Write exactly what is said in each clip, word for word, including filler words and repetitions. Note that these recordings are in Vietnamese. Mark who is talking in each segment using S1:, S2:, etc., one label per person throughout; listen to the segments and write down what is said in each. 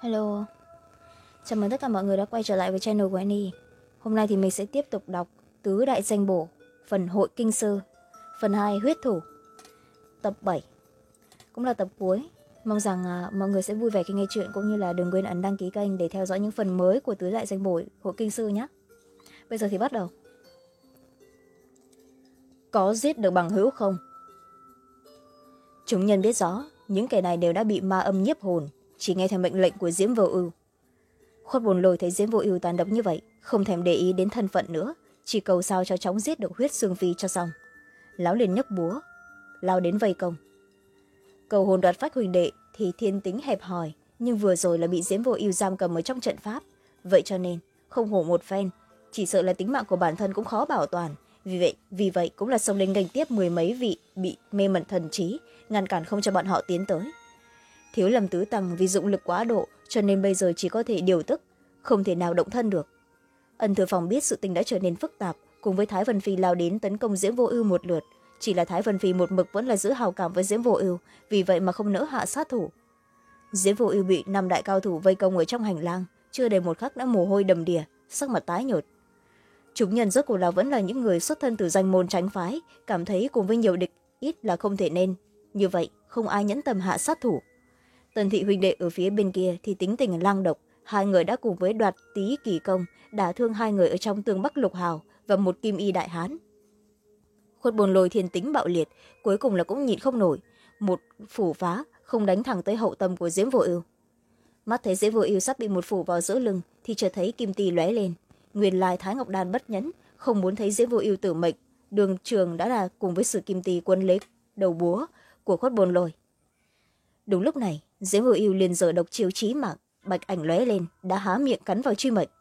S1: Hello, chào mừng tất cả mọi người đã quay trở lại với channel của Annie. Hôm nay thì mình sẽ tiếp tục đọc Tứ Đại Danh Bổ, phần Hội Kinh Sư, phần hai Huyết Thủ, tập bảy. Cũng là tập cuối. Mong rằng à, mọi người sẽ vui vẻ khi nghe chuyện, cũng như là đừng quên ấn đăng ký kênh để theo dõi những phần mới của Tứ Đại Danh Bổ Hội Kinh Sư nhé. Bây giờ thì bắt đầu. Có giết được bằng hữu không? Chúng nhân biết rõ, những kẻ này đều đã bị ma âm nhiếp hồn, chỉ nghe theo mệnh lệnh của Diễm Vô Ưu. Khuất Bồn Lôi thấy Diễm Vô Ưu tàn độc như vậy, không thèm để ý đến thân phận nữa, chỉ cầu sao cho chóng giết được Huyết Xương Phi cho xong. Lão liền nhấc búa lao đến vây công. Cầu hồn đoạt phách huỳnh đệ thì thiên tính hẹp hòi, nhưng vừa rồi là bị Diễm Vô Ưu giam cầm ở trong trận pháp, vậy cho nên không hổ một phen, chỉ sợ là tính mạng của bản thân cũng khó bảo toàn. Vì vậy, vì vậy cũng là xông lên nghênh tiếp mười mấy vị bị mê mẩn thần trí, ngăn cản không cho bọn họ tiến tới. Thiếu Lâm Tứ Tăng vì dụng lực quá độ cho nên bây giờ chỉ có thể điều tức, không thể nào động thân được. Ân Thừa Phòng biết sự tình đã trở nên phức tạp, cùng với Thái Vân Phi lao đến tấn công Diễm Vô Ưu một lượt, chỉ là Thái Vân Phi một mực vẫn là giữ hào cảm với Diễm Vô Ưu, vì vậy mà không nỡ hạ sát thủ. Diễm Vô Ưu bị năm đại cao thủ vây công ở trong hành lang, chưa đầy một khắc đã mồ hôi đầm đìa, sắc mặt tái nhợt. Chúng nhân rốt cuộc là vẫn là những người xuất thân từ danh môn tránh phái, cảm thấy cùng với nhiều địch ít là không thể nên, như vậy không ai nhẫn tâm hạ sát thủ. Tần thị huynh đệ ở phía bên kia thì tính tình lang độc, hai người đã cùng với đoạt tý kỳ công đả thương hai người ở trong tường Bắc Lục Hào và một kim y đại hán. Khuất Bồn Lôi thiên tính bạo liệt, cuối cùng là cũng nhịn không nổi, một phủ phá không đánh thẳng tới hậu tâm của Diễm Vô Ưu. Mắt thấy Diễm Vô Ưu sắp bị một phủ vào giữa lưng thì chợt thấy kim ti lóe lên, nguyên lai Thái Ngọc Đan bất nhẫn, không muốn thấy Diễm Vô Ưu tử mệnh, đường trường đã là cùng với sự kim ti quân lấy đầu búa của Khuất Bồn Lôi. Đúng lúc này, Diễm Vô Ưu liền giở độc chiêu chí mạng, bạch ảnh lóe lên, đã há miệng cắn vào Truy Mệnh.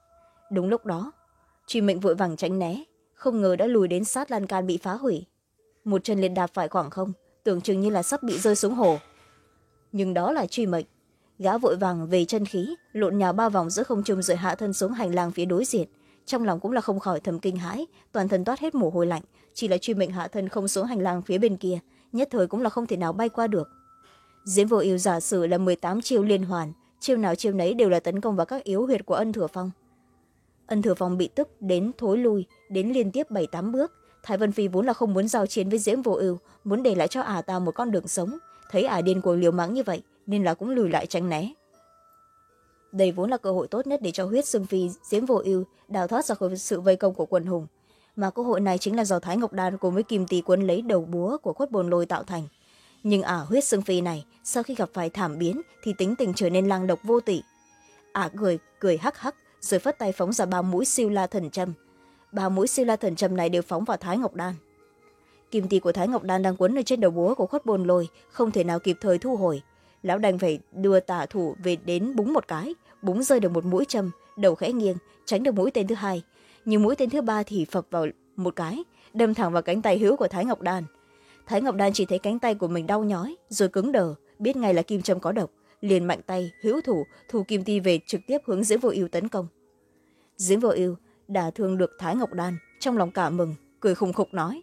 S1: Đúng lúc đó, Truy Mệnh vội vàng tránh né, không ngờ đã lùi đến sát lan can bị phá hủy. Một chân liền đạp phải khoảng không, tưởng chừng như là sắp bị rơi xuống hồ. Nhưng đó là Truy Mệnh, gã vội vàng về chân khí, lộn nhào ba vòng giữa không trung rồi hạ thân xuống hành lang phía đối diện. Trong lòng cũng là không khỏi thầm kinh hãi, toàn thân toát hết mồ hôi lạnh, chỉ là Truy Mệnh hạ thân không xuống hành lang phía bên kia, nhất thời cũng là không thể nào bay qua được. Diễm Vô Ưu giả sử là mười tám chiêu liên hoàn, chiêu nào chiêu nấy đều là tấn công vào các yếu huyệt của Ân Thừa Phong. Ân Thừa Phong bị tức đến thối lui, đến liên tiếp bảy tám bước. Thái Vân Phi vốn là không muốn giao chiến với Diễm Vô Ưu, muốn để lại cho ả ta một con đường sống, thấy ả điên cuồng liều mạng như vậy nên là cũng lùi lại tránh né. Đây vốn là cơ hội tốt nhất để cho Huyết Xương Phi Diễm Vô Ưu đào thoát ra khỏi sự vây công của quần hùng, mà cơ hội này chính là do Thái Ngọc Đan cùng với Kim Tỳ Quân lấy đầu búa của Khuất Bồn Lôi tạo thành. Nhưng ả Huyết Xương Phi này sau khi gặp phải thảm biến thì tính tình trở nên lang độc vô tỷ. Ả cười cười hắc hắc rồi phất tay phóng ra ba mũi siêu la thần châm. Ba mũi siêu la thần châm này đều phóng vào Thái Ngọc Đan. Kim tỳ của Thái Ngọc Đan đang quấn ở trên đầu búa của Khuất Bồn Lôi, không thể nào kịp thời thu hồi. Lão đành phải đưa tả thủ về đến búng một cái, búng rơi được một mũi châm, đầu khẽ nghiêng, tránh được mũi tên thứ hai. Nhưng mũi tên thứ ba thì phập vào một cái, đâm thẳng vào cánh tay hữu của Thái Ngọc Đan. Thái Ngọc Đan chỉ thấy cánh tay của mình đau nhói rồi cứng đờ, biết ngay là kim châm có độc, liền mạnh tay hữu thủ thu kim ti về trực tiếp hướng Diễm Vô Ưu tấn công. Diễm Vô Ưu đả thương được Thái Ngọc Đan, trong lòng cả mừng, cười khùng khục nói: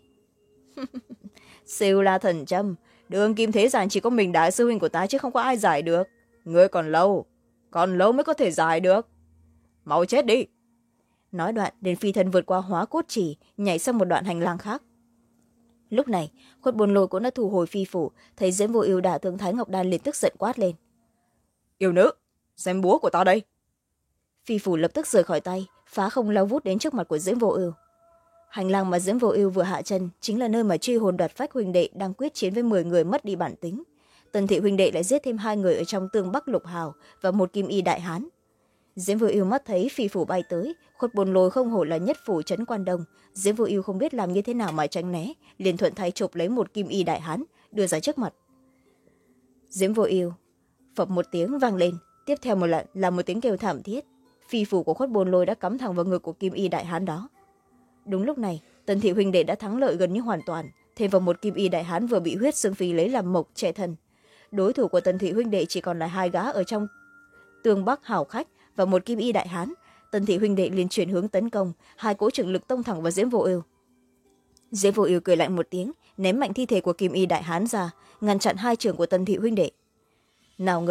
S1: siêu la thần châm, đường kim thế gian chỉ có mình đại sư huynh của ta chứ không có ai giải được. Ngươi còn lâu, còn lâu mới có thể giải được, mau chết đi. Nói đoạn liền phi thân vượt qua hóa cốt chỉ, nhảy sang một đoạn hành lang khác. Lúc này Khuất Bồn Lôi cũng đã thu hồi phi phủ, thấy Diễm Vô Ưu đả thương Thái Ngọc Đan liền tức giận quát lên: yêu nữ, xem búa của ta đây. Phi phủ lập tức rời khỏi tay, phá không lao vút đến trước mặt của Diễm Vô Ưu. Hành lang mà Diễm Vô Ưu vừa hạ chân chính là nơi mà Truy Hồn Đoạt Phách huynh đệ đang quyết chiến với mười người mất đi bản tính. Tần thị huynh đệ lại giết thêm hai người ở trong tường Bắc Lục Hào và một kim y đại hán. Diễm Vô Ưu mắt thấy phi phủ bay tới, Khuất Bồn Lôi không hổ là nhất phủ trấn Quan Đông, Diễm Vô Ưu không biết làm như thế nào mà tránh né, liền thuận tay chộp lấy một kim y đại hán đưa ra trước mặt. Diễm Vô Ưu phập một tiếng vang lên, tiếp theo một lần là một tiếng kêu thảm thiết. Phi phủ của Khuất Bồn Lôi đã cắm thẳng vào ngực của kim y đại hán đó. Đúng lúc này, Tần thị huynh đệ đã thắng lợi gần như hoàn toàn, thêm vào một kim y đại hán vừa bị Huyết Xương Phi lấy làm mộc trẻ thân. Đối thủ của Tần thị huynh đệ chỉ còn là hai gã ở trong tường Bắc hảo khách và một kim y đại hán. Tần thị huynh đệ liền chuyển hướng tấn công, hai cỗ trưởng lực tông thẳng vào Diễm Vô Ưu. Diễm Vô Ưu cười lạnh một tiếng, ném mạnh thi thể của kim y đại hán ra, ngăn chặn hai trường của Tần thị huynh đệ. Nào ngờ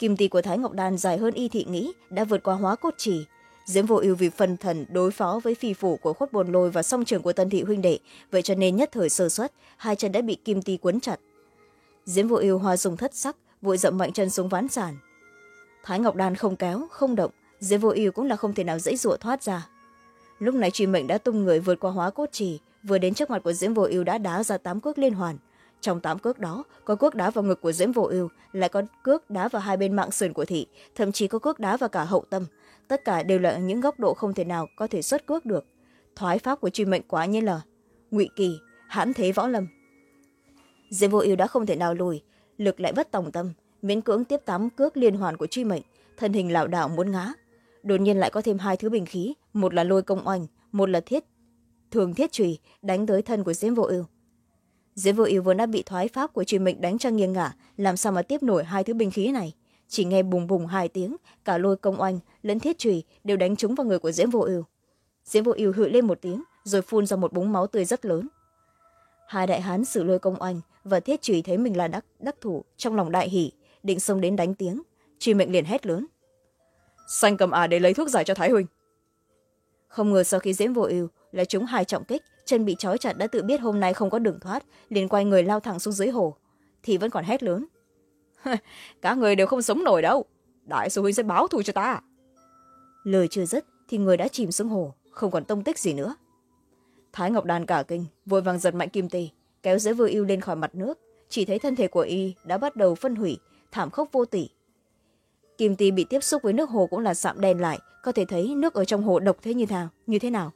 S1: kim ti của Thái Ngọc Đan dài hơn y thị nghĩ, đã vượt qua hóa cốt trì. Diễm Vô Ưu vì phân thần đối phó với phi phủ của Khuất Bồn Lôi và song trường của Tân thị huynh đệ, vậy cho nên nhất thời sơ suất, hai chân đã bị kim ti quấn chặt. Diễm Vô Ưu hoa dung thất sắc, vội dậm mạnh chân xuống ván sàn. Thái Ngọc Đan không kéo không động, Diễm Vô Ưu cũng là không thể nào dãy dụa thoát ra. Lúc này Truy Mệnh đã tung người vượt qua hóa cốt trì, vừa đến trước mặt của Diễm Vô Ưu đã đá ra tám cước liên hoàn. Trong tám cước đó, có cước đá vào ngực của Diễm Vô Ưu, lại có cước đá vào hai bên mạng sườn của thị, thậm chí có cước đá vào cả hậu tâm. Tất cả đều là những góc độ không thể nào có thể xuất cước được. Thoái pháp của Truy Mệnh quá nhiên là ngụy kỳ, hãn thế võ lâm. Diễm Vô Ưu đã không thể nào lùi, lực lại bất tòng tâm, miễn cưỡng tiếp tám cước liên hoàn của Truy Mệnh, thân hình lảo đảo muốn ngã. Đột nhiên lại có thêm hai thứ binh khí, một là lôi công oanh, một là thiết thường thiết chùy đánh tới thân của Diễm Vô Ưu. Diễm Vô Ưu vốn đã bị thoái pháp của Truy Mệnh đánh cho nghiêng ngả, làm sao mà tiếp nổi hai thứ binh khí này. Chỉ nghe bùng bùng hai tiếng, cả lôi công oanh lẫn thiết chùy đều đánh trúng vào người của Diễm Vô Ưu. Diễm Vô Ưu hự lên một tiếng, rồi phun ra một búng máu tươi rất lớn. Hai đại hán sử lôi công oanh và thiết chùy thấy mình là đắc, đắc thủ, trong lòng đại hỉ, định xông đến đánh tiếng. Truy Mệnh liền hét lớn: "Xanh cầm à để lấy thuốc giải cho Thái huynh." Không ngờ sau khi Diễm Vô Ưu lại trúng hai trọng kích, chân bị trói chặt đã tự biết hôm nay không có đường thoát, liền quay người lao thẳng xuống dưới hồ. Thì vẫn còn hét lớn: "Các người đều không sống nổi đâu, đại sư huynh sẽ báo thù cho ta." Lời chưa dứt thì người đã chìm xuống hồ, không còn tông tích gì nữa. Thái Ngọc Đan cả kinh, vội vàng giật mạnh kim tì, kéo Diễm Vô Ưu lên khỏi mặt nước, chỉ thấy thân thể của y đã bắt đầu phân hủy, thảm khốc vô tỷ. Kim tì bị tiếp xúc với nước hồ cũng là sạm đen lại, có thể thấy nước ở trong hồ độc thế như nào, như thế nào.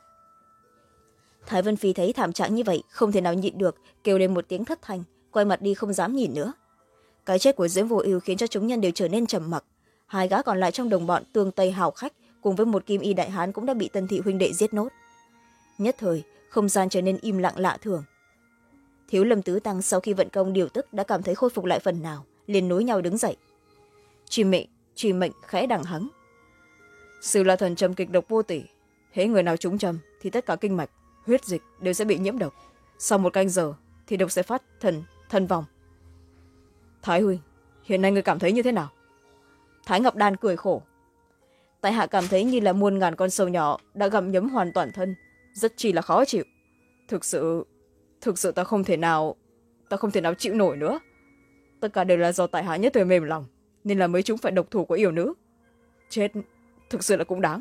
S1: Thái Vân Phi thấy thảm trạng như vậy, không thể nào nhịn được, kêu lên một tiếng thất thanh, quay mặt đi không dám nhìn nữa. Cái chết của Diễm Vô Ưu khiến cho chúng nhân đều trở nên trầm mặc. Hai gã còn lại trong đồng bọn Tương Tây hào khách cùng với một kim y đại hán cũng đã bị Tân thị huynh đệ giết nốt. Nhất thời, không gian trở nên im lặng lạ thường. Thiếu Lâm tứ tăng sau khi vận công điều tức đã cảm thấy khôi phục lại phần nào, liền nối nhau đứng dậy. Truy Mệnh, Truy Mệnh khẽ đằng hắng: "Sư La thần trầm kịch độc vô tỷ, hễ người nào trúng trầm thì tất cả kinh mạch, huyết dịch đều sẽ bị nhiễm độc. Sau một canh giờ thì độc sẽ phát thần thân vong. Thái huynh, hiện nay người cảm thấy như thế nào?" Thái Ngọc Đan cười khổ: "Tại hạ cảm thấy như là muôn ngàn con sâu nhỏ đã gặm nhấm hoàn toàn thân, rất chi là khó chịu. Thực sự, thực sự ta không thể nào, ta không thể nào chịu nổi nữa. Tất cả đều là do tại hạ nhất thời mềm lòng, nên là mới chúng phải độc thủ của yêu nữ. Chết, thực sự là cũng đáng."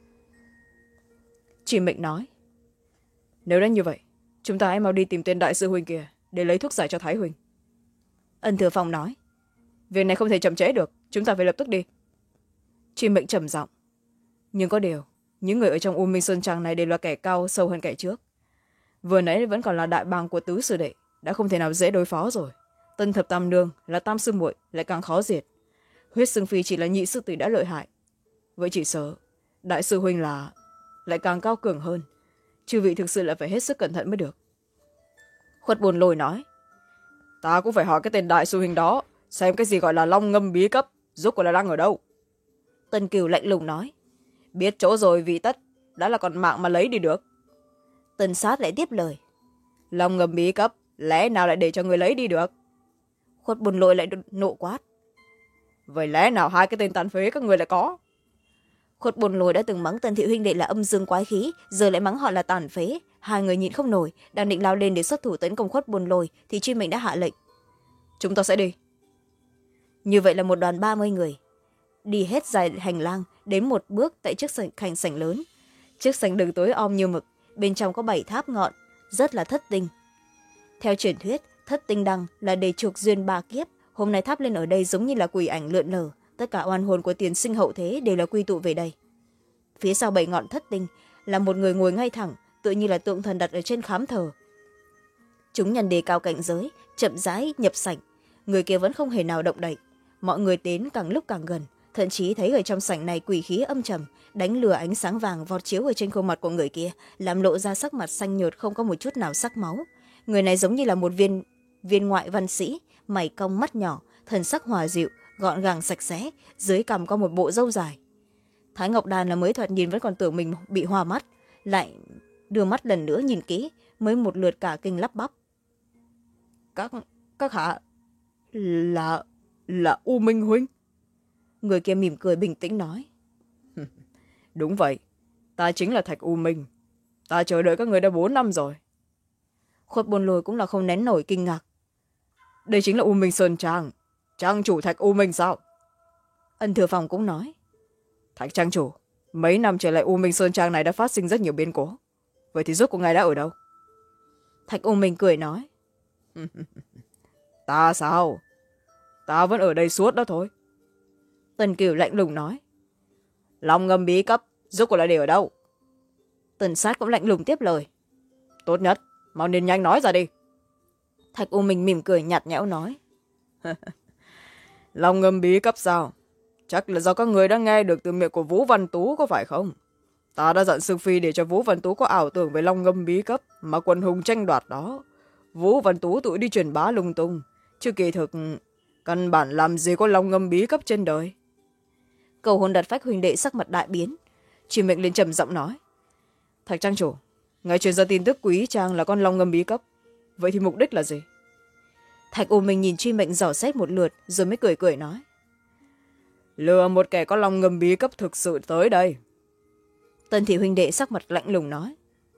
S1: Truy Mệnh nói: "Nếu đã như vậy, chúng ta hãy mau đi tìm tên đại sư huynh kia để lấy thuốc giải cho Thái huynh." Ân Thừa Phong nói: "Việc này không thể chậm trễ được, chúng ta phải lập tức đi." Truy Mệnh trầm giọng: "Nhưng có điều, những người ở trong U Minh Sơn Trang này đều là kẻ cao sâu hơn kẻ trước. Vừa nãy vẫn còn là đại bang của tứ sư đệ, đã không thể nào dễ đối phó rồi. Tân thập tam nương là tam sư muội lại càng khó diệt. Huyết Sương Phi chỉ là nhị sư tỷ đã lợi hại. Vậy chỉ sợ đại sư huynh là lại càng cao cường hơn. Chư vị thực sự là phải hết sức cẩn thận mới được." Khuất Bồn Lôi nói: "Ta cũng phải hỏi cái tên đại sư huynh đó, xem cái gì gọi là long ngâm bí cấp, rốt cuộc là đang ở đâu." Tân Cửu lạnh lùng nói: "Biết chỗ rồi vì tất, đã là còn mạng mà lấy đi được." Tân Sát lại tiếp lời: "Long ngâm bí cấp, lẽ nào lại để cho người lấy đi được?" Khuất Bồn Lôi lại nộ quát: "Vậy lẽ nào hai cái tên tàn phế các người lại có?" Khuất Bồn Lôi đã từng mắng Tân thị huynh đệ là âm dương quái khí, giờ lại mắng họ là tàn phế. Hai người nhịn không nổi, đang định lao lên để xuất thủ tấn công Khuất Bồn Lôi thì Truy Mệnh đã hạ lệnh: "Chúng ta sẽ đi." Như vậy là một đoàn ba mươi người đi hết dài hành lang, đến một bước tại trước sảnh khành sảnh lớn. Chiếc sảnh đường tối om như mực, bên trong có bảy tháp ngọn, rất là thất tinh. Theo truyền thuyết, thất tinh đăng là để chuộc duyên ba kiếp, hôm nay tháp lên ở đây giống như là quỷ ảnh lượn lờ, tất cả oan hồn của tiền sinh hậu thế đều là quy tụ về đây. Phía sau bảy ngọn thất tinh là một người ngồi ngay thẳng, tự như là tượng thần đặt ở trên khám thờ. Chúng nhân đề cao cảnh giới, chậm rãi nhập sảnh, người kia vẫn không hề nào động đậy. Mọi người đến càng lúc càng gần, thậm chí thấy ở trong sảnh này quỷ khí âm trầm, đánh lừa ánh sáng vàng vọt chiếu ở trên khuôn mặt của người kia, làm lộ ra sắc mặt xanh nhợt không có một chút nào sắc máu. Người này giống như là một viên viên ngoại văn sĩ, mày cong mắt nhỏ, thần sắc hòa dịu, gọn gàng sạch sẽ, dưới cằm có một bộ râu dài. Thái Ngọc Đan là mới thoạt nhìn vẫn còn tưởng mình bị hoa mắt, lại đưa mắt lần nữa nhìn kỹ, mới một lượt cả kinh lắp bắp: các các hạ là là U Minh huynh?" người kia mỉm cười bình tĩnh nói.
S2: Đúng vậy, ta chính là Thạch U Minh. Ta chờ đợi các người đã bốn năm rồi.
S1: Khuất Bồn Lôi cũng là không nén nổi kinh ngạc.
S2: Đây chính là U Minh Sơn Trang, trang chủ Thạch U Minh sao?
S1: Ân Thừa Phong cũng nói.
S2: Thạch trang chủ, mấy năm trở lại U Minh Sơn Trang này đã phát sinh rất nhiều biến cố. Vậy thì rốt của ngài đã ở đâu?
S1: Thạch U Minh cười nói.
S2: Ta sao? Ta vẫn ở đây suốt đó thôi.
S1: Tần Cửu lạnh lùng nói.
S2: Long ngâm bí cấp, rốt cuộc là để ở đâu?
S1: Tần Sát cũng lạnh lùng tiếp lời.
S2: Tốt nhất, mau nên nhanh nói ra đi.
S1: Thạch U Minh mỉm cười nhạt nhẽo nói.
S2: Long ngâm bí cấp sao? Chắc là do các người đã nghe được từ miệng của Vũ Văn Tú có phải không? Ta đã dặn Sương Phi để cho Vũ Văn Tú có ảo tưởng về long ngâm bí cấp mà quần hùng tranh đoạt đó. Vũ Văn Tú tự đi truyền bá lung tung, chứ kỳ thực căn bản làm gì có long ngâm bí cấp trên đời.
S1: Cầu Hồn Đặt Phách huynh đệ sắc mặt đại biến. Truy Mệnh lên trầm giọng nói.
S2: Thạch trang chủ, ngài truyền ra tin tức Quý Trang là con long ngâm bí cấp. Vậy thì mục đích là gì?
S1: Thạch U Minh nhìn Truy Mệnh dò xét một lượt rồi mới cười cười nói.
S2: Lừa một kẻ có long ngâm bí cấp thực sự tới đây.
S1: Tần Thị huynh đệ sắc mặt lạnh lùng nói.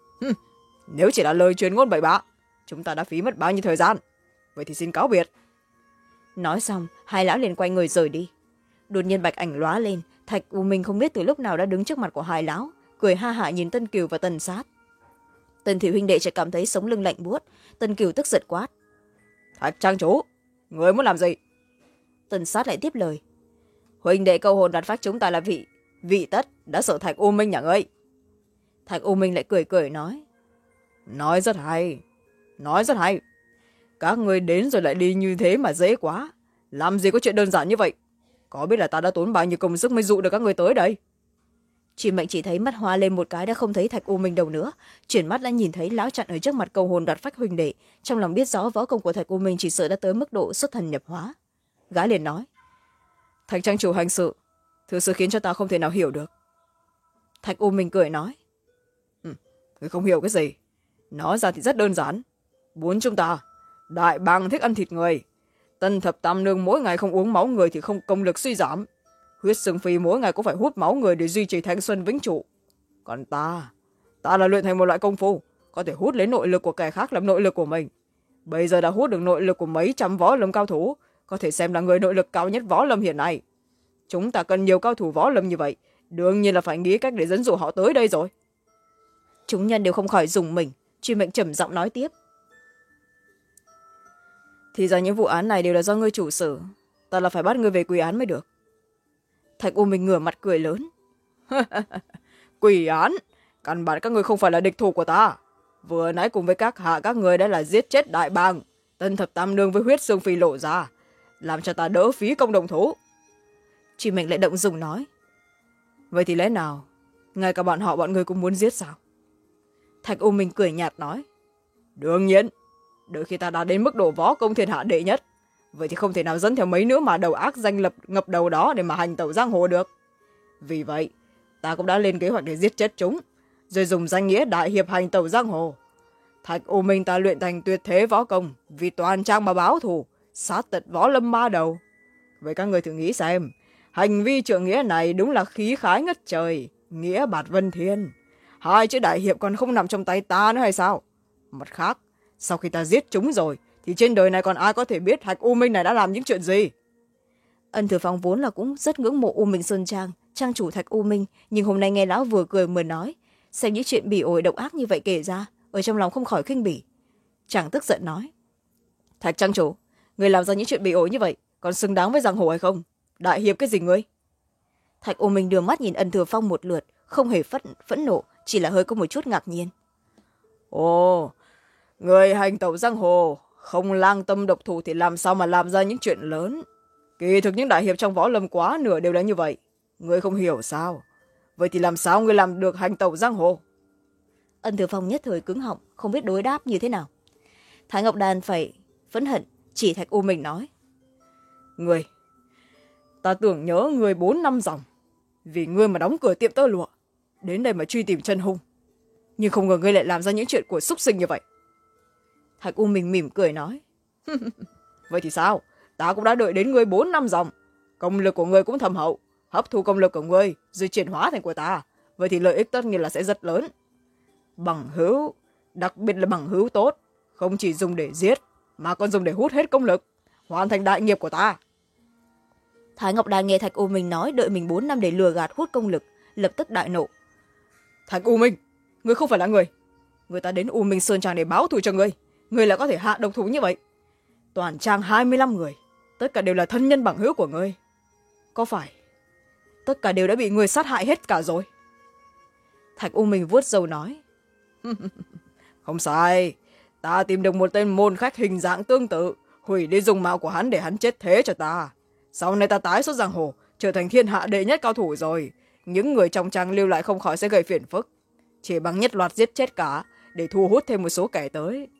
S2: Nếu chỉ là lời truyền ngôn bậy bạ, chúng ta đã phí mất bao nhiêu thời gian. Vậy thì xin cáo biệt.
S1: Nói xong, hai lão liền quay người rời đi. Đột nhiên bạch ảnh lóa lên, Thạch U Minh không biết từ lúc nào đã đứng trước mặt của hai lão, cười ha hả nhìn Tân Kiều và Tần Sát. Tần Thị huynh đệ chỉ cảm thấy sống lưng lạnh buốt. Tần Kiều tức giận quát.
S2: Thạch trang chủ, người muốn làm gì?
S1: Tần Sát lại tiếp lời.
S2: Huynh đệ Câu Hồn Đặt Phách chúng ta là vị vị tất đã sợ Thạch U Minh nhà ngươi.
S1: Thạch U Minh lại cười cười nói.
S2: Nói rất hay, nói rất hay. Các người đến rồi lại đi như thế mà dễ quá. Làm gì có chuyện đơn giản như vậy. Có biết là ta đã tốn bao nhiêu công sức mới dụ được các người tới đây.
S1: Chỉ Mệnh chỉ thấy mắt hoa lên một cái đã không thấy Thạch U Minh đâu nữa. Chuyển mắt đã nhìn thấy lão chặn ở trước mặt Câu Hồn Đoạt Phách huynh đệ. Trong lòng biết rõ võ công của Thạch U Minh chỉ sợ đã tới mức độ xuất thần nhập hóa. Gã liền nói.
S2: Thạch trang chủ hành sự thực sự khiến cho ta không thể nào hiểu được.
S1: Thạch U Minh cười nói.
S2: Ừ, người không hiểu cái gì. Nói ra thì rất đơn giản. Bốn chúng ta, đại bàng thích ăn thịt người. Tân thập tam nương mỗi ngày không uống máu người thì không công lực suy giảm. Huyết Sương Phi mỗi ngày cũng phải hút máu người để duy trì thanh xuân vĩnh trụ. Còn ta, ta là luyện thành một loại công phu, có thể hút lấy nội lực của kẻ khác làm nội lực của mình. Bây giờ đã hút được nội lực của mấy trăm võ lâm cao thủ, có thể xem là người nội lực cao nhất võ lâm hiện nay. Chúng ta cần nhiều cao thủ võ lâm như vậy, đương nhiên là phải nghĩ cách để dẫn dụ họ tới đây rồi.
S1: Chúng nhân đều không khỏi dùng mình. Truy Mệnh trầm giọng nói tiếp.
S2: Thì ra những vụ án này đều là do ngươi chủ xử, ta là phải bắt ngươi về quy án mới được.
S1: Thạch U Minh ngửa mặt cười lớn.
S2: Quỷ án, căn bản các người không phải là địch thủ của ta. Vừa nãy cùng với các hạ các người đã là giết chết đại bàng, Tân thập tam nương với Huyết Sương Phi lộ ra, làm cho ta đỡ phí công đồng thủ.
S1: Truy Mệnh lại động dùng nói.
S2: Vậy thì lẽ nào ngay cả bọn họ bọn người cũng muốn giết sao?
S1: Thạch U Minh cười nhạt nói.
S2: Đương nhiên, đợi khi ta đã đến mức độ võ công thiên hạ đệ nhất, vậy thì không thể nào dẫn theo mấy nữa mà đầu ác danh lập ngập đầu đó để mà hành tẩu giang hồ được. Vì vậy ta cũng đã lên kế hoạch để giết chết chúng, rồi dùng danh nghĩa đại hiệp hành tẩu giang hồ. Thạch U Minh ta luyện thành tuyệt thế võ công, vì toàn trang mà báo thù, sát tận võ lâm ba đầu. Vậy các người thử nghĩ xem, hành vi trượng nghĩa này đúng là khí khái ngất trời, nghĩa bạt vân thiên. Hai chữ đại hiệp còn không nằm trong tay ta nữa hay sao? Mặt khác, sau khi ta giết chúng rồi thì trên đời này còn ai có thể biết Thạch U Minh này đã làm những chuyện gì?
S1: Ân Thừa Phong vốn là cũng rất ngưỡng mộ U Minh Sơn Trang, trang chủ Thạch U Minh, nhưng hôm nay nghe lão vừa cười vừa nói, xem những chuyện bỉ ổi độc ác như vậy kể ra, ở trong lòng không khỏi khinh bỉ. Chàng tức giận nói.
S2: Thạch trang chủ, người làm ra những chuyện bỉ ổi như vậy còn xứng đáng với giang hồ hay không? Đại hiệp cái gì ngươi?
S1: Thạch U Minh đưa mắt nhìn Ân Thừa Phong một lượt, không hề phẫn, phẫn nộ, chỉ là hơi có một chút ngạc nhiên.
S2: Ồ, người hành tẩu giang hồ không lang tâm độc thủ thì làm sao mà làm ra những chuyện lớn? Kỳ thực những đại hiệp trong võ lâm quá nửa đều là như vậy. Ngươi không hiểu sao? Vậy thì làm sao ngươi làm được hành tẩu giang hồ?
S1: Ân Thừa Phong nhất thời cứng họng, không biết đối đáp như thế nào. Thái Ngọc Đan phải phẫn hận, chỉ Thạch U Minh nói.
S2: Ngươi, ta tưởng nhớ ngươi bốn năm dòng, vì ngươi mà đóng cửa tiệm tơ lụa, đến đây mà truy tìm chân hung. Nhưng không ngờ ngươi lại làm ra những chuyện của súc sinh như vậy.
S1: Thạch U Minh mỉm cười nói.
S2: Vậy thì sao? Ta cũng đã đợi đến ngươi bốn năm dòng. công lực của ngươi cũng thâm hậu, hấp thu công lực của ngươi rồi chuyển hóa thành của ta, vậy thì lợi ích tất nhiên là sẽ rất lớn. Bằng hữu, đặc biệt là bằng hữu tốt, không chỉ dùng để giết mà còn dùng để hút hết công lực, hoàn thành đại nghiệp của ta.
S1: Thái Ngọc Đan nghe Thạch U Minh nói đợi mình bốn năm để lừa gạt hút công lực, lập tức đại nộ.
S2: Thạch U Minh, ngươi không phải là người. Người ta đến U Minh Sơn Trang để báo thù cho ngươi, ngươi lại có thể hạ độc thủ như vậy. Toàn trang hai mươi lăm người, tất cả đều là thân nhân bằng hữu của ngươi. Có phải tất cả đều đã bị ngươi sát hại hết cả rồi?
S1: Thạch U Minh vuốt râu nói.
S2: Không sai, ta tìm được một tên môn khách hình dạng tương tự, hủy đi dung mạo của hắn để hắn chết thế cho ta. Sau này ta tái xuất giang hồ, trở thành thiên hạ đệ nhất cao thủ rồi, những người trong trang lưu lại không khỏi sẽ gây phiền phức. Chỉ bằng nhất loạt giết chết cả để thu hút thêm một số kẻ tới.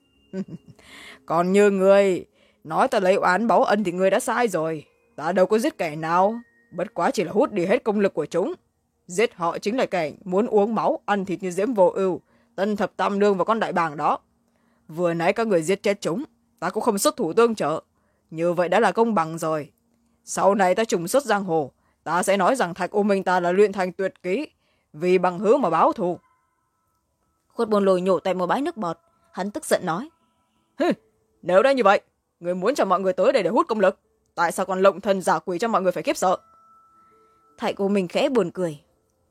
S2: Còn như ngươi nói ta lấy oán báo ân thì ngươi đã sai rồi. Ta đâu có giết kẻ nào, bất quá chỉ là hút đi hết công lực của chúng. Giết họ chính là kẻ muốn uống máu ăn thịt như Diễm Vô Ưu, Tân Thập Tam Nương và con đại bàng đó. Vừa nãy các người giết chết chúng, ta cũng không xuất thủ tương trợ, như vậy đã là công bằng rồi. Sau này ta trùng xuất giang hồ, ta sẽ nói rằng Thạch U Minh ta là luyện thành tuyệt kỹ, vì bằng hữu mà báo thù.
S1: Khuất Bồn Lôi nhổ tại một bãi nước bọt, hắn tức giận nói.
S2: Hừ, nếu đã như vậy, người muốn cho mọi người tới đây để hút công lực, tại sao còn lộng thần giả quỷ cho mọi người phải khiếp sợ?
S1: Thạch U Minh khẽ buồn cười.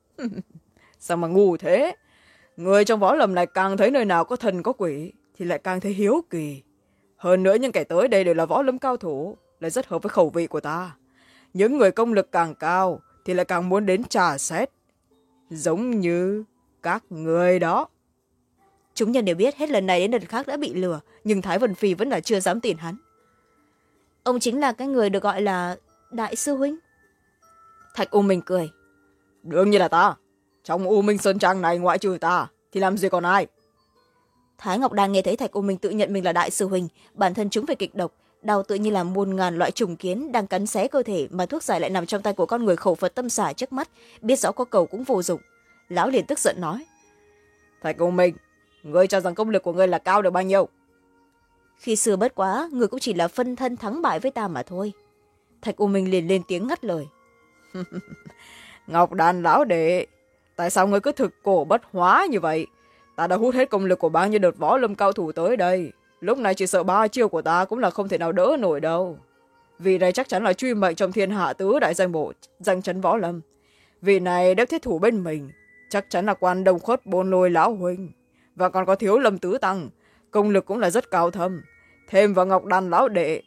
S2: Sao mà ngu thế? Người trong võ lâm này càng thấy nơi nào có thần có quỷ thì lại càng thấy hiếu kỳ. Hơn nữa những kẻ tới đây đều là võ lâm cao thủ, lại rất hợp với khẩu vị của ta. Những người công lực càng cao thì lại càng muốn đến trà xét, giống như các người đó.
S1: Chúng nhân đều biết hết lần này đến lần khác đã bị lừa, nhưng Thái Vân Phi vẫn là chưa dám tin hắn. Ông chính là cái người được gọi là Đại sư huynh? Thạch U Minh cười.
S2: Đương nhiên là ta. Trong U Minh Sơn Trang này ngoại trừ ta thì làm gì còn ai?
S1: Thái Ngọc đang nghe thấy Thạch U Minh tự nhận mình là đại sư huynh, bản thân chúng phải kịch độc, đau tự như là muôn ngàn loại trùng kiến đang cắn xé cơ thể, mà thuốc giải lại nằm trong tay của con người khẩu Phật tâm xả trước mắt, biết rõ có cầu cũng vô dụng. Lão liền tức giận nói.
S2: Thạch U Minh, ngươi cho rằng công lực của ngươi là cao được bao nhiêu?
S1: Khi xưa bất quá, người cũng chỉ là phân thân thắng bại với ta mà thôi. Thạch U Minh liền lên tiếng ngắt lời.
S2: Ngọc Đàn lão đệ, tại sao ngươi cứ thực cổ bất hóa như vậy? Ta đã hút hết công lực của bao nhiêu đợt võ lâm cao thủ tới đây, lúc này chỉ sợ ba chiêu của ta cũng là không thể nào đỡ nổi đâu. Vị này chắc chắn là truy mệnh trong thiên hạ tứ đại danh bộ danh chấn võ lâm. Vị này đếp thiết thủ bên mình chắc chắn là Quan Đông Khuất Bồn Lôi lão huynh, và còn có Thiếu Lâm tứ tăng, công lực cũng là rất cao thâm, thêm vào Ngọc Đàn lão đệ.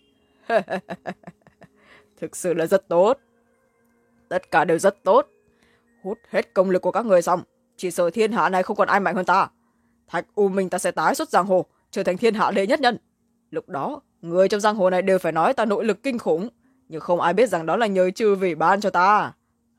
S2: Thực sự là rất tốt, tất cả đều rất tốt. Hút hết công lực của các người xong, chỉ sợ thiên hạ này không còn ai mạnh hơn ta. Thạch U Minh ta sẽ tái xuất giang hồ, trở thành thiên hạ đệ nhất nhân. Lúc đó người trong giang hồ này đều phải nói ta nội lực kinh khủng, nhưng không ai biết rằng đó là nhờ chư vị ban cho ta.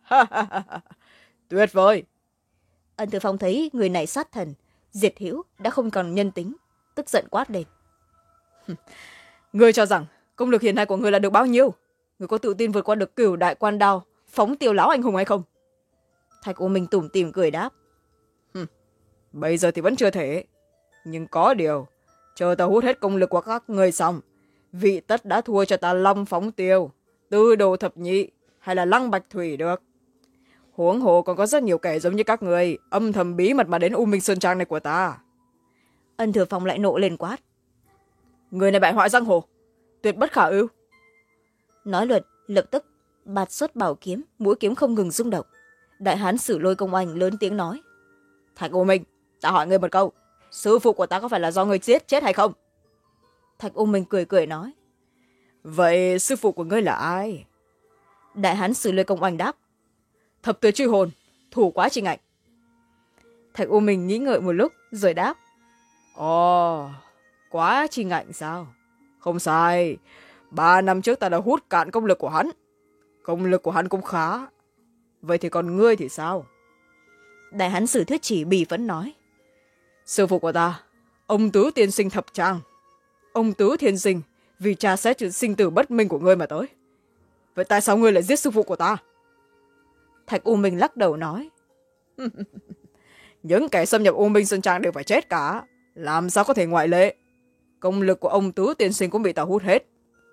S2: Tuyệt vời.
S1: Ân Tử Phong thấy người này sát thần, diệt hữu đã không còn nhân tính, tức giận quát lên.
S2: Ngươi cho rằng công lực hiện nay của ngươi là được bao nhiêu? Ngươi có tự tin vượt qua được Cửu Đại Quan Đao, phóng tiêu lão anh hùng hay không?
S1: Thạch U Minh tủm tỉm cười đáp.
S2: Bây giờ thì vẫn chưa thể, nhưng có điều, chờ ta hút hết công lực của các ngươi xong, vị tất đã thua cho ta Long Phóng Tiêu, Tư Đồ Thập Nhị hay là Lăng Bạch Thủy được. Huống hồ còn có rất nhiều kẻ giống như các người âm thầm bí mật mà đến U Minh Sơn Trang này của ta.
S1: Ân Thừa Phong lại nộ lên quát.
S2: Người này bại hoại giang hồ, tuyệt bất khả ưu.
S1: Nói luật lập tức bạt xuất bảo kiếm, mũi kiếm không ngừng rung động. Đại hán Sử Lôi Công Anh lớn tiếng nói.
S2: Thạch U Minh, ta hỏi ngươi một câu, sư phụ của ta có phải là do ngươi giết chết hay không?
S1: Thạch U Minh cười cười nói.
S2: Vậy sư phụ của ngươi là ai?
S1: Đại hán Sử Lôi Công Anh đáp.
S2: Thập Tuyệt Truy Hồn, thủ quá trình ảnh.
S1: Thạch U Minh nghĩ ngợi một lúc rồi đáp.
S2: Ồ, quá trình ảnh sao? Không sai, ba năm trước ta đã hút cạn công lực của hắn. Công lực của hắn cũng khá. Vậy thì còn ngươi thì sao?
S1: Đại hán Sử Thuyết Chỉ bì vẫn nói.
S2: Sư phụ của ta, ông Tứ Tiên Sinh Thập Trang. Ông Tứ Thiên Sinh vì tra xét chuyện sinh tử bất minh của ngươi mà tới. Vậy tại sao ngươi lại giết sư phụ của ta?
S1: Thạch U Minh lắc đầu nói.
S2: Những kẻ xâm nhập U Minh Sơn Trang đều phải chết cả, làm sao có thể ngoại lệ? Công lực của ông Tứ Tiên Sinh cũng bị ta hút hết.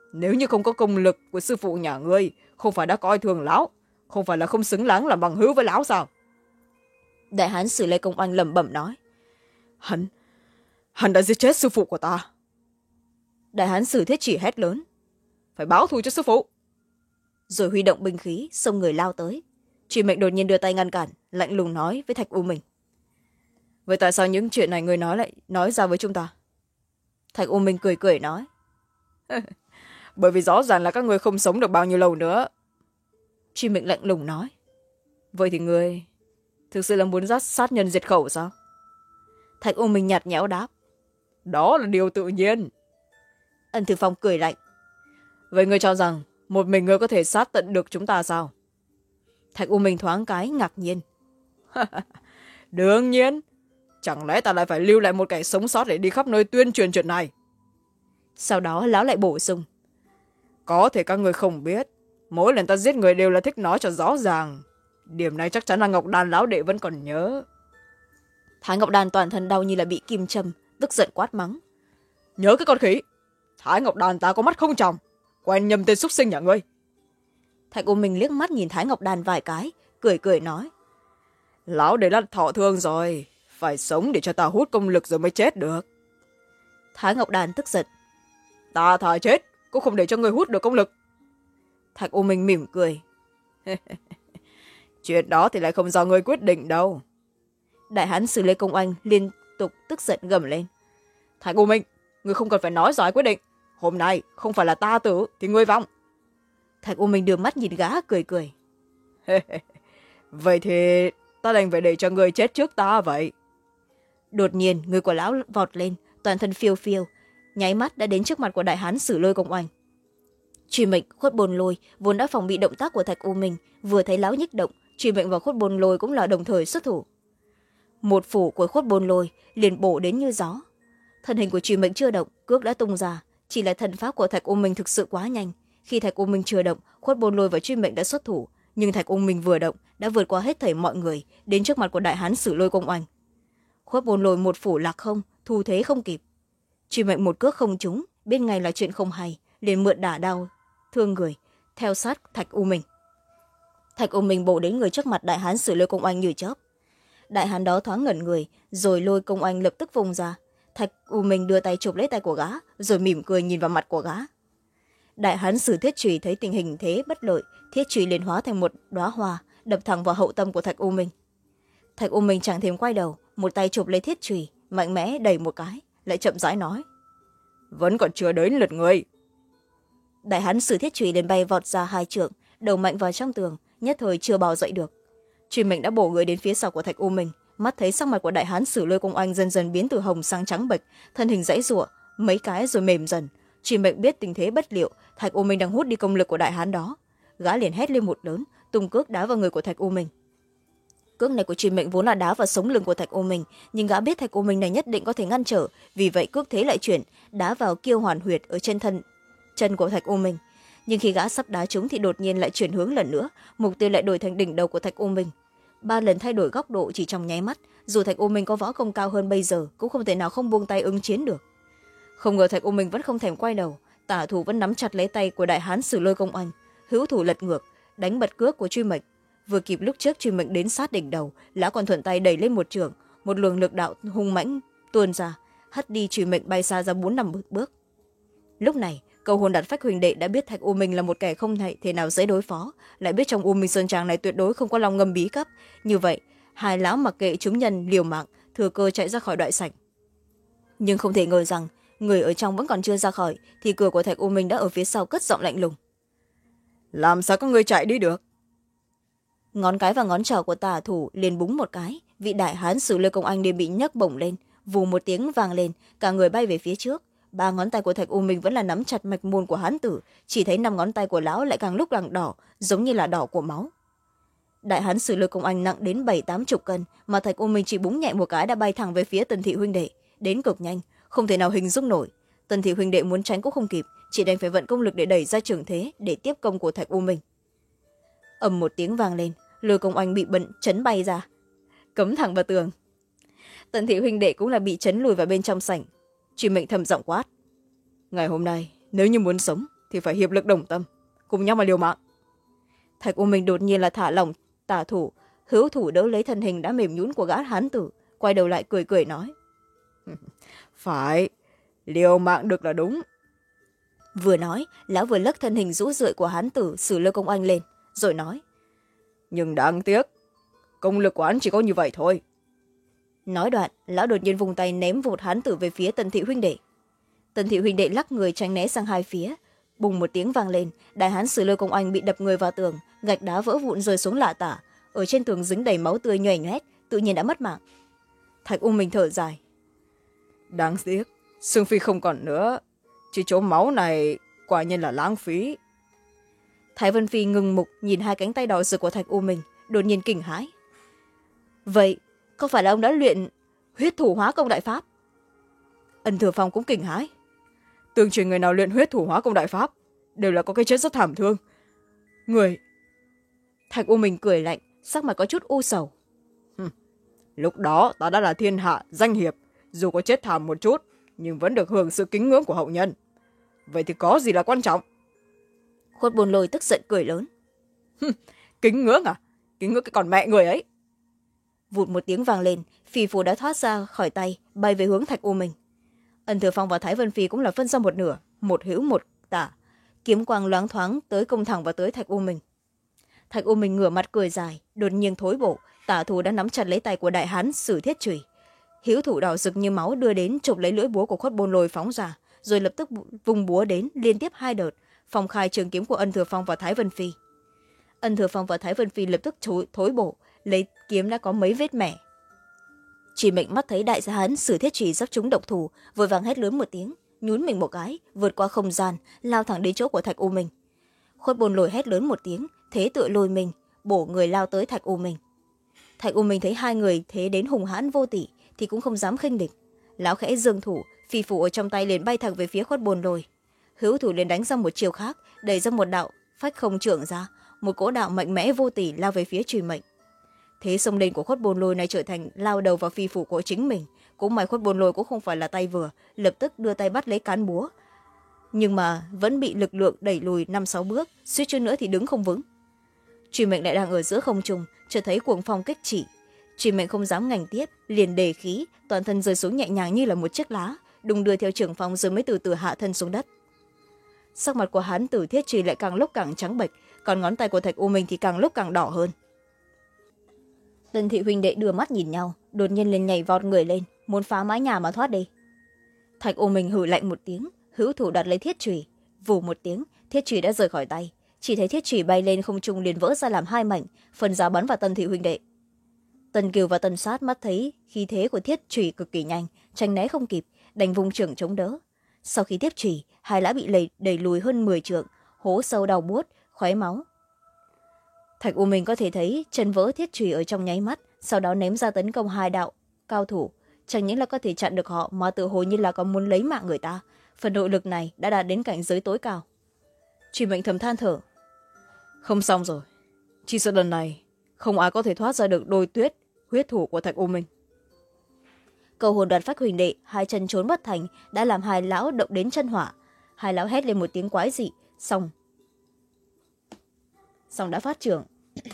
S2: nếu như không có công lực của sư phụ nhà ngươi, không phải đã coi thường lão, không phải là không xứng đáng làm bằng hữu với lão sao?
S1: Đại hán Sử Lê Công Oanh lẩm bẩm nói.
S2: hắn hắn đã giết chết sư phụ của ta.
S1: Đại hán Sử Thiết Chỉ hét lớn.
S2: Phải báo thù cho sư phụ.
S1: Rồi huy động binh khí xông người lao tới. Truy Mệnh đột nhiên đưa tay ngăn cản, lạnh lùng nói với Thạch U Minh.
S2: Vậy tại sao những chuyện này ngươi nói lại nói ra với chúng ta?
S1: Thạch U Minh cười cười nói.
S2: Bởi vì rõ ràng là các ngươi không sống được bao nhiêu lâu nữa.
S1: Truy Mệnh lạnh lùng nói.
S2: Vậy thì ngươi thực sự là muốn dắt sát nhân diệt khẩu sao?
S1: Thạch U Minh nhạt nhẽo đáp.
S2: Đó là điều tự nhiên.
S1: Ân Thư Phong cười lạnh.
S2: Vậy ngươi cho rằng một mình ngươi có thể sát tận được chúng ta sao?
S1: Thạch U Minh thoáng cái ngạc nhiên.
S2: Đương nhiên. Chẳng lẽ ta lại phải lưu lại một kẻ sống sót để đi khắp nơi tuyên truyền chuyện này?
S1: Sau đó lão lại bổ sung.
S2: Có thể các người không biết, mỗi lần ta giết người đều là thích nói cho rõ ràng. Điểm này chắc chắn là Ngọc Đàn lão đệ vẫn còn nhớ.
S1: Thái Ngọc Đàn toàn thân đau như là bị kim châm, tức giận quát mắng.
S2: Nhớ cái con khỉ, Thái Ngọc Đàn ta có mắt không tròng, quen nhầm tên xúc sinh nhà ngươi.
S1: Thạch U Minh liếc mắt nhìn Thái Ngọc Đàn vài cái, cười cười nói.
S2: Lão đệ đã thọ thương rồi, phải sống để cho ta hút công lực rồi mới chết được.
S1: Thái Ngọc Đàn tức giận.
S2: Ta thà chết cũng không để cho ngươi hút được công lực.
S1: Thạch U Minh mỉm cười.
S2: Chuyện đó thì lại không do ngươi quyết định đâu.
S1: Đại hán Sử Lê Công Oanh liên tục tức giận gầm lên.
S2: Thạch U Minh, ngươi không cần phải nói rõ quyết định. Hôm nay không phải là ta tử thì ngươi vong.
S1: Thạch U Minh đưa mắt nhìn gã cười cười.
S2: Vậy thì ta đành phải để cho ngươi chết trước ta vậy.
S1: Đột nhiên người của lão vọt lên, toàn thân phiêu phiêu, nháy mắt đã đến trước mặt của đại hán Sử Lôi Công Oanh. Truy Mệnh, Khuất Bồn Lôi vốn đã phòng bị động tác của Thạch U Minh, vừa thấy lão nhích động, Truy Mệnh và Khuất Bồn Lôi cũng là đồng thời xuất thủ. Một phủ của Khuất Bồn Lôi liền bổ đến như gió. Thân hình của Truy Mệnh chưa động, cước đã tung ra, chỉ là thần pháp của Thạch U Minh thực sự quá nhanh. Khi Thạch U Minh chưa động, Khuất Bồn Lôi và Truy Mệnh đã xuất thủ, nhưng Thạch U Minh vừa động đã vượt qua hết thảy mọi người, đến trước mặt của đại hán Sử Lôi Công Oanh. Khuất Bồn Lôi một phủ lạc không, thu thế không kịp. Truy Mệnh một cước không trúng, bên ngay là chuyện không hay, liền mượn đả đao thương người, theo sát Thạch U Minh. Thạch U Minh bổ đến người trước mặt đại hán Sử Lôi Công Oanh như chớp. Đại hán đó thoáng ngẩn người, rồi Lôi Công Oanh lập tức vùng ra. Thạch U Minh đưa tay chụp lấy tay của gã, rồi mỉm cười nhìn vào mặt của gã. Đại hán Sử Thiết Chùy thấy tình hình thế bất lợi, thiết chùy liền hóa thành một đóa hoa, đập thẳng vào hậu tâm của Thạch U Minh. Thạch U Minh chẳng thèm quay đầu, một tay chụp lấy thiết chùy, mạnh mẽ đẩy một cái, lại chậm rãi nói.
S2: Vẫn còn chưa đến lượt người.
S1: Đại hán Sử Thiết Chùy liền bay vọt ra hai trượng, đầu mạnh vào trong tường, nhất thời chưa bò dậy được. Truy Mệnh đã bổ người đến phía sau của Thạch U Minh, mắt thấy sắc mặt của đại hán Sử Lôi Công Oanh dần dần biến từ hồng sang trắng bệch, thân hình giãy giụa mấy cái rồi mềm dần. Truy Mệnh biết tình thế bất liệu, Thạch U Minh đang hút đi công lực của đại hán đó, gã liền hét lên một lớn, tung cước đá vào người của Thạch U Minh. Cước này của Truy Mệnh vốn là đá vào sống lưng của Thạch U Minh, nhưng gã biết Thạch U Minh này nhất định có thể ngăn trở, vì vậy cước thế lại chuyển, đá vào kiêu hoàn huyệt ở trên thân chân của Thạch U Minh. Nhưng khi gã sắp đá trúng thì đột nhiên lại chuyển hướng lần nữa, mục tiêu lại đổi thành đỉnh đầu của Thạch U Minh. Ba lần thay đổi góc độ chỉ trong nháy mắt, dù Thạch U Minh có võ công cao hơn bây giờ cũng không thể nào không buông tay ứng chiến được. Không ngờ Thạch U Minh vẫn không thèm quay đầu, tả thủ vẫn nắm chặt lấy tay của đại hán Sử Lôi Công Oanh, hữu thủ lật ngược, đánh bật cước của Truy Mệnh. Vừa kịp lúc trước Truy Mệnh đến sát đỉnh đầu, lão còn thuận tay đẩy lên một chưởng, một luồng lực đạo hung mãnh tuôn ra, hất đi Truy Mệnh bay xa ra bốn năm bước. Lúc này Cầu Hồn Đạt Phách huynh đệ đã biết Thạch U Minh là một kẻ không thể nào dễ đối phó, lại biết trong U Minh Sơn Trang này tuyệt đối không có lòng ngầm bí cấp, như vậy hai lão mặc kệ chúng nhân liều mạng, thừa cơ chạy ra khỏi đại sảnh. Nhưng không thể ngờ rằng người ở trong vẫn còn chưa ra khỏi, thì cửa của Thạch U Minh đã ở phía sau cất giọng lạnh lùng.
S2: Làm sao có người chạy đi được?
S1: Ngón cái và ngón trỏ của tả thủ liền búng một cái, vị đại hán Sử Lôi Công Anh liền bị nhấc bổng lên, vù một tiếng vang lên, cả người bay về phía trước. Ba ngón tay của Thạch U Minh vẫn là nắm chặt mạch môn của hán tử, chỉ thấy năm ngón tay của lão lại càng lúc càng đỏ, giống như là đỏ của máu. Đại hán Sử Lôi Công Anh nặng đến bảy tám chục cân, mà Thạch U Minh chỉ búng nhẹ một cái đã bay thẳng về phía Tần Thị huynh đệ, đến cực nhanh, không thể nào hình dung nổi. Tần Thị huynh đệ muốn tránh cũng không kịp, chỉ đành phải vận công lực để đẩy ra trường thế để tiếp công của Thạch U Minh. Ầm một tiếng vang lên, Lôi Công Anh bị bận chấn bay ra, cấm thẳng vào tường. Tần Thị huynh đệ cũng là bị chấn lùi vào bên trong sảnh. Truy Mệnh thầm giọng quát. Ngày hôm nay nếu như muốn sống
S2: thì phải hiệp lực đồng tâm, cùng nhau mà liều mạng.
S1: Thạch U Minh đột nhiên là thả lỏng tả thủ, hữu thủ đỡ lấy thân hình đã mềm nhũn của gã hán tử, quay đầu lại cười cười nói.
S2: Phải, liều mạng được là đúng.
S1: Vừa nói, lão vừa lấc thân hình rũ rượi của hán tử Sử Lôi Công Anh lên, rồi nói.
S2: Nhưng đáng tiếc, công lực của hắn chỉ có như vậy thôi.
S1: Nói đoạn, lão đột nhiên vùng tay ném vụt hán tử về phía Tần Thị huynh đệ. Tần Thị huynh đệ lắc người tránh né sang hai phía, bùng một tiếng vang lên, đại hán Sử Lôi Công Anh bị đập người vào tường, gạch đá vỡ vụn rơi xuống lạ tả, ở trên tường dính đầy máu tươi nhoẻn nhoét, tự nhiên đã mất mạng. Thạch U Minh thở dài.
S2: Đáng tiếc, Sương Phi không còn nữa, chỉ chỗ máu này quả nhiên là lãng phí.
S1: Thái Vân Phi ngừng mục nhìn hai cánh tay đỏ rực của Thạch U Minh, đột nhiên kinh hãi. Vậy không phải là ông đã luyện huyết thủ hóa công đại pháp? Ân Thừa Phong cũng kinh hãi.
S2: Tương truyền người nào luyện huyết thủ hóa công đại pháp đều là có cái chết rất thảm thương. Người...
S1: Thạch U Minh cười lạnh, sắc mặt có chút u sầu.
S2: Lúc đó ta đã là thiên hạ danh hiệp, dù có chết thảm một chút nhưng vẫn được hưởng sự kính ngưỡng của hậu nhân. Vậy thì có gì là quan trọng?
S1: Khuất Bồn Lôi tức giận cười lớn.
S2: Kính ngưỡng à? Kính ngưỡng cái còn mẹ người ấy.
S1: Vụt một tiếng vang lên, phi phù đã thoát ra khỏi tay, bay về hướng Thạch U Minh. Ân Thừa Phong và Thái Vân Phi cũng là phân ra một nửa, một hữu một tả, kiếm quang loáng thoáng tới công thẳng vào tới Thạch U Minh. Thạch U Minh ngửa mặt cười dài, đột nhiên thối bộ, tả thủ đã nắm chặt lấy tay của đại hán Sử Thiết Chủy. Hữu thủ đỏ rực như máu đưa đến chụp lấy lưỡi búa của Khuất Bồn Lôi phóng ra, rồi lập tức vùng búa đến liên tiếp hai đợt, phòng khai trường kiếm của Ân Thừa Phong và Thái Vân Phi. Ân Thừa Phong và Thái Vân Phi lập tức thối, thối bộ, lấy kiếm đã có mấy vết mẻ. Chỉ Mệnh mắt thấy đại hán Sử Thiết Chủy sắp trúng độc thủ, vội vàng hét lớn một tiếng, nhún mình một cái, vượt qua không gian, lao thẳng đến chỗ của Thạch U Minh. Khuất Bồn Lôi hét lớn một tiếng, thế tựa lôi mình, bổ người lao tới Thạch U Minh. Thạch U Minh thấy hai người thế đến hùng hãn vô tỷ thì cũng không dám khinh địch. Lão khẽ giương thủ, phi phủ ở trong tay liền bay thẳng về phía Khuất Bồn Lôi. Hữu thủ liền đánh ra một chiều khác, đẩy ra một đạo phách không trưởng ra, một cỗ đạo mạnh mẽ vô tỷ lao về phía Trùy Mệnh. Thế xông lên của Khuất Bồn Lôi này trở thành lao đầu vào phi phủ của chính mình. Cũng may Khuất Bồn Lôi cũng không phải là tay vừa, lập tức đưa tay bắt lấy cán búa, nhưng mà vẫn bị lực lượng đẩy lùi năm sáu bước, suýt chút nữa thì đứng không vững. Trùy Mệnh lại đang ở giữa không trung, chợt thấy cuồng phong kích chỉ. Trùy Mệnh không dám ngành tiếp, liền đề khí, toàn thân rơi xuống nhẹ nhàng như là một chiếc lá, đùng đưa theo trưởng phong rồi mới từ từ hạ thân xuống đất. Sắc mặt của hán tử Thiết Trùy lại càng lúc càng trắng bệch, còn ngón tay của Thạch U Minh thì càng lúc càng đỏ hơn. Tần Thị huynh đệ đưa mắt nhìn nhau, đột nhiên liền nhảy vọt người lên, muốn phá mái nhà mà thoát đi. Thạch U Minh hử lạnh một tiếng, hữu thủ đặt lấy Thiết Trùy, vù một tiếng, Thiết Trùy đã rời khỏi tay. Chỉ thấy Thiết Trùy bay lên không trung liền vỡ ra làm hai mảnh, phần giá bắn vào Tần Thị huynh đệ. Tần Kiều và Tần Sát mắt thấy khí thế của Thiết Trùy cực kỳ nhanh, tránh né không kịp, đành vùng trưởng chống đỡ. Sau khi tiếp Trùy, hai lã bị lầy, đẩy lùi hơn mười trượng, hố sâu đau buốt, khóe máu. Thạch U Minh có thể thấy chân vỡ Thiết Trùy ở trong nháy mắt, sau đó ném ra tấn công hai đạo cao thủ, chẳng những là có thể chặn được họ mà tự hồ như là có muốn lấy mạng người ta. Phần nội lực này đã đạt đến cảnh giới tối cao. Trùy Mệnh thầm than thở. Không xong rồi, chỉ sợ lần này không ai có thể thoát ra được đôi tuyết huyết thủ của Thạch U Minh. Cầu hồn đoạt phách huỳnh đệ hai chân trốn bất thành đã làm hai lão động đến chân hỏa. Hai lão hét lên một tiếng quái dị, xong xong đã phát trưởng.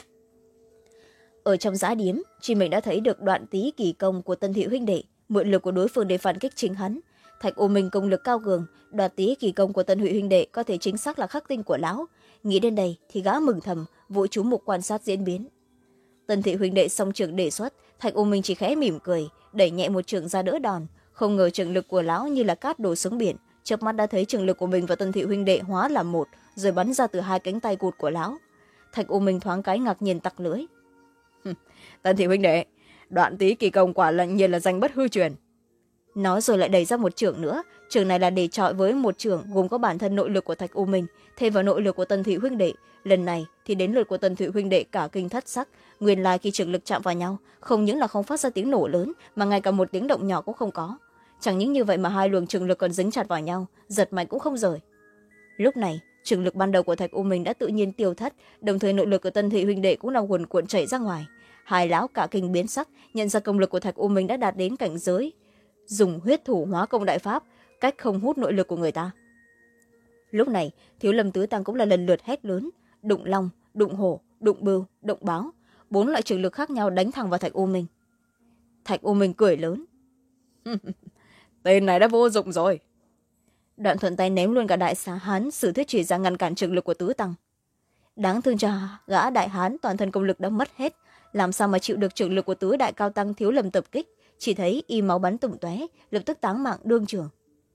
S1: Ở trong giã điếm, Trùy Mệnh đã thấy được đoạn tí kỳ công của Tân Thị huynh đệ, mượn lực của đối phương để phản kích chính hắn. Thạch U Minh công lực cao cường, đoạt tí kỳ công của Tân Hụy huynh đệ có thể chính xác là khắc tinh của lão. Nghĩ đến đây thì gã mừng thầm, vội chú mục quan sát diễn biến. Tân Thị huynh đệ song trưởng đề xuất, Thạch U Minh chỉ khẽ mỉm cười, đẩy nhẹ một trưởng ra đỡ đòn. Không ngờ trường lực của lão như là cát đổ xuống biển, chớp mắt đã thấy trường lực của mình và Tân Thị huynh đệ hóa làm một, rồi bắn ra từ hai cánh tay cụt của lão. Thạch U Minh thoáng cái ngạc nhiên tặc lưỡi. Tân Thị huynh đệ, đoạn tí kỳ công quả là nhiên là danh bất hư truyền. Nói rồi lại đẩy ra một trưởng nữa, trưởng này là để chọi với một trưởng gồm có bản thân nội lực của Thạch U Minh thêm vào nội lực của Tân Thị huynh đệ. Lần này thì đến lượt của Tân Thị huynh đệ cả kinh thất sắc. Nguyên lai khi trưởng lực chạm vào nhau, không những là không phát ra tiếng nổ lớn mà ngay cả một tiếng động nhỏ cũng không có. Chẳng những như vậy mà hai luồng trường lực còn dính chặt vào nhau, giật mạnh cũng không rời. Lúc này trường lực ban đầu của Thạch U Minh đã tự nhiên tiêu thất, đồng thời nội lực của Tân Thị huynh đệ cũng đang cuồn cuộn chảy ra ngoài. Hai lão cả kinh biến sắc, nhận ra công lực của Thạch U Minh đã đạt đến cảnh giới dùng huyết thủ hóa công đại pháp, cách không hút nội lực của người ta. lúc này Thiếu Lâm Tứ Tăng cũng là lần lượt hét lớn, đụng long, đụng hổ, đụng bưu, đụng báo, bốn loại trường lực khác nhau đánh thẳng vào Thạch U Minh. Thạch U Minh cười lớn.
S2: Tên này đã vô dụng rồi.
S1: Đoạn thuận tay ném luôn cả đại xá hán sử thiết chỉ ra ngăn cản trường lực của Tứ Tăng. Đáng thương cho gã đại hán toàn thân công lực đã mất hết, làm sao mà chịu được trường lực của tứ đại cao tăng Thiếu Lâm tập kích, chỉ thấy y máu bắn tung tóe, lập tức táng mạng đương trường.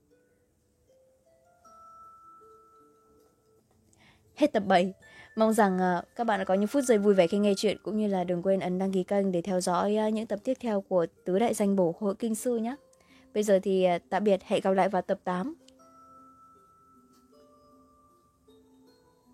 S1: Hết tập bảy. Mong rằng uh, các bạn đã có những phút giây vui vẻ khi nghe chuyện, cũng như là đừng quên ấn đăng ký kênh để theo dõi uh, những tập tiếp theo của Tứ Đại Danh Bổ Hội Kinh Sư nhé. Bây giờ thì uh, tạm biệt, hẹn gặp lại vào tập tám.